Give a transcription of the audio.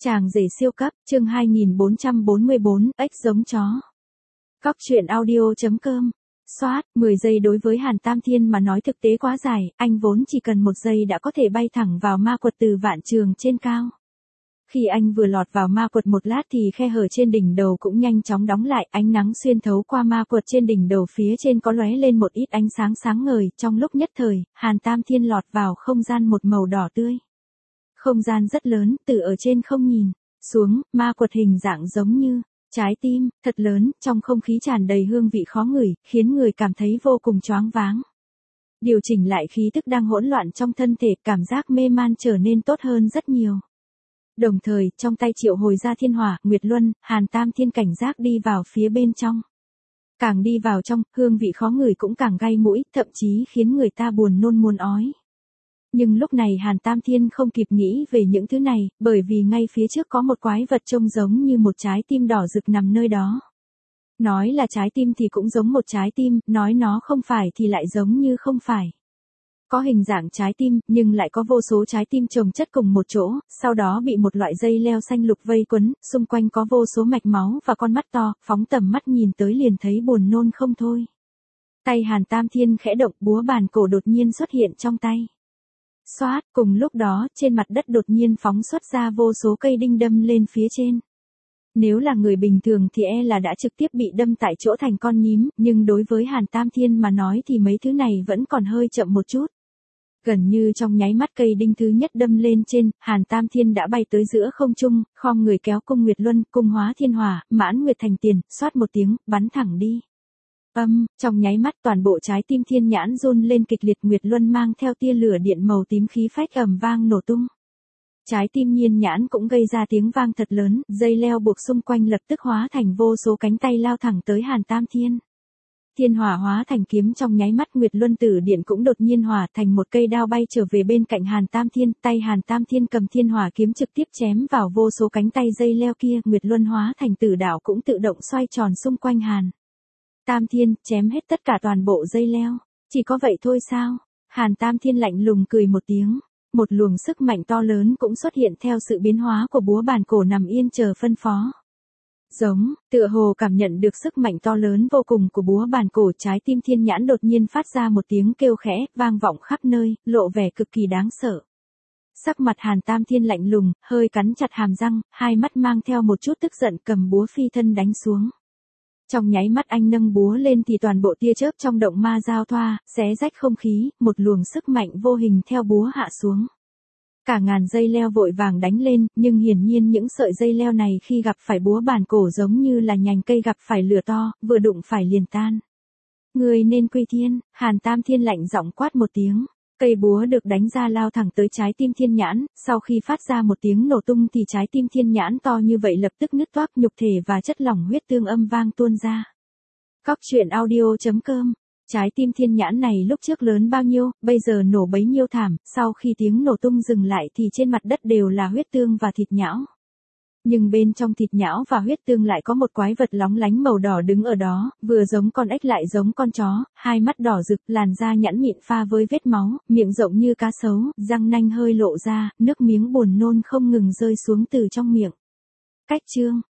Chàng rể siêu cấp, chương 2444, ếch giống chó. Cóc truyện audio.com. Soát, 10 giây đối với Hàn Tam Thiên mà nói thực tế quá dài, anh vốn chỉ cần 1 giây đã có thể bay thẳng vào ma quật từ vạn trường trên cao. Khi anh vừa lọt vào ma quật một lát thì khe hở trên đỉnh đầu cũng nhanh chóng đóng lại, ánh nắng xuyên thấu qua ma quật trên đỉnh đầu phía trên có lóe lên một ít ánh sáng sáng ngời, trong lúc nhất thời, Hàn Tam Thiên lọt vào không gian một màu đỏ tươi. Không gian rất lớn, từ ở trên không nhìn xuống, ma quật hình dạng giống như trái tim, thật lớn, trong không khí tràn đầy hương vị khó ngửi, khiến người cảm thấy vô cùng choáng váng. Điều chỉnh lại khí tức đang hỗn loạn trong thân thể, cảm giác mê man trở nên tốt hơn rất nhiều. Đồng thời, trong tay triệu hồi ra thiên hỏa, Nguyệt Luân, Hàn Tam Thiên cảnh giác đi vào phía bên trong. Càng đi vào trong, hương vị khó ngửi cũng càng gai mũi, thậm chí khiến người ta buồn nôn muốn ói. Nhưng lúc này Hàn Tam Thiên không kịp nghĩ về những thứ này, bởi vì ngay phía trước có một quái vật trông giống như một trái tim đỏ rực nằm nơi đó. Nói là trái tim thì cũng giống một trái tim, nói nó không phải thì lại giống như không phải. Có hình dạng trái tim, nhưng lại có vô số trái tim chồng chất cùng một chỗ, sau đó bị một loại dây leo xanh lục vây quấn, xung quanh có vô số mạch máu và con mắt to, phóng tầm mắt nhìn tới liền thấy buồn nôn không thôi. Tay Hàn Tam Thiên khẽ động, búa bàn cổ đột nhiên xuất hiện trong tay. Xoát, cùng lúc đó, trên mặt đất đột nhiên phóng xuất ra vô số cây đinh đâm lên phía trên. Nếu là người bình thường thì là đã trực tiếp bị đâm tại chỗ thành con nhím, nhưng đối với Hàn Tam Thiên mà nói thì mấy thứ này vẫn còn hơi chậm một chút. Gần như trong nháy mắt cây đinh thứ nhất đâm lên trên, Hàn Tam Thiên đã bay tới giữa không trung, khom người kéo cung Nguyệt Luân, cung hóa thiên hỏa, mãn nguyệt thành tiền, xoát một tiếng, bắn thẳng đi. Trong nháy mắt toàn bộ trái tim thiên nhãn run lên kịch liệt, Nguyệt Luân mang theo tia lửa điện màu tím khí phách ầm vang nổ tung. Trái tim nhiên nhãn cũng gây ra tiếng vang thật lớn, dây leo buộc xung quanh lập tức hóa thành vô số cánh tay lao thẳng tới Hàn Tam Thiên. Thiên hỏa hóa thành kiếm, trong nháy mắt Nguyệt Luân tử điện cũng đột nhiên hỏa thành một cây đao bay trở về bên cạnh Hàn Tam Thiên, tay Hàn Tam Thiên cầm thiên hỏa kiếm trực tiếp chém vào vô số cánh tay dây leo kia, Nguyệt Luân hóa thành tử đạo cũng tự động xoay tròn xung quanh Hàn Tam Thiên, chém hết tất cả toàn bộ dây leo. Chỉ có vậy thôi sao? Hàn Tam Thiên lạnh lùng cười một tiếng. Một luồng sức mạnh to lớn cũng xuất hiện theo sự biến hóa của búa bàn cổ nằm yên chờ phân phó. Giống, tựa hồ cảm nhận được sức mạnh to lớn vô cùng của búa bàn cổ, trái tim thiên nhãn đột nhiên phát ra một tiếng kêu khẽ, vang vọng khắp nơi, lộ vẻ cực kỳ đáng sợ. Sắc mặt Hàn Tam Thiên lạnh lùng, hơi cắn chặt hàm răng, hai mắt mang theo một chút tức giận, cầm búa phi thân đánh xuống. Trong nháy mắt anh nâng búa lên thì toàn bộ tia chớp trong động ma giao thoa, xé rách không khí, một luồng sức mạnh vô hình theo búa hạ xuống. Cả ngàn dây leo vội vàng đánh lên, nhưng hiển nhiên những sợi dây leo này khi gặp phải búa bàn cổ giống như là nhành cây gặp phải lửa to, vừa đụng phải liền tan. Người nên quy thiên, Hàn Tam Thiên lạnh giọng quát một tiếng. Cây búa được đánh ra lao thẳng tới trái tim thiên nhãn, sau khi phát ra một tiếng nổ tung thì trái tim thiên nhãn to như vậy lập tức nứt toác, nhục thể và chất lỏng huyết tương âm vang tuôn ra. Cóc truyện audio.com. Trái tim thiên nhãn này lúc trước lớn bao nhiêu, bây giờ nổ bấy nhiêu thảm, sau khi tiếng nổ tung dừng lại thì trên mặt đất đều là huyết tương và thịt nhão. Nhưng bên trong thịt nhão và huyết tương lại có một quái vật lóng lánh màu đỏ đứng ở đó, vừa giống con ếch lại giống con chó, hai mắt đỏ rực, làn da nhẵn mịn pha với vết máu, miệng rộng như cá sấu, răng nanh hơi lộ ra, nước miếng buồn nôn không ngừng rơi xuống từ trong miệng. Cách chương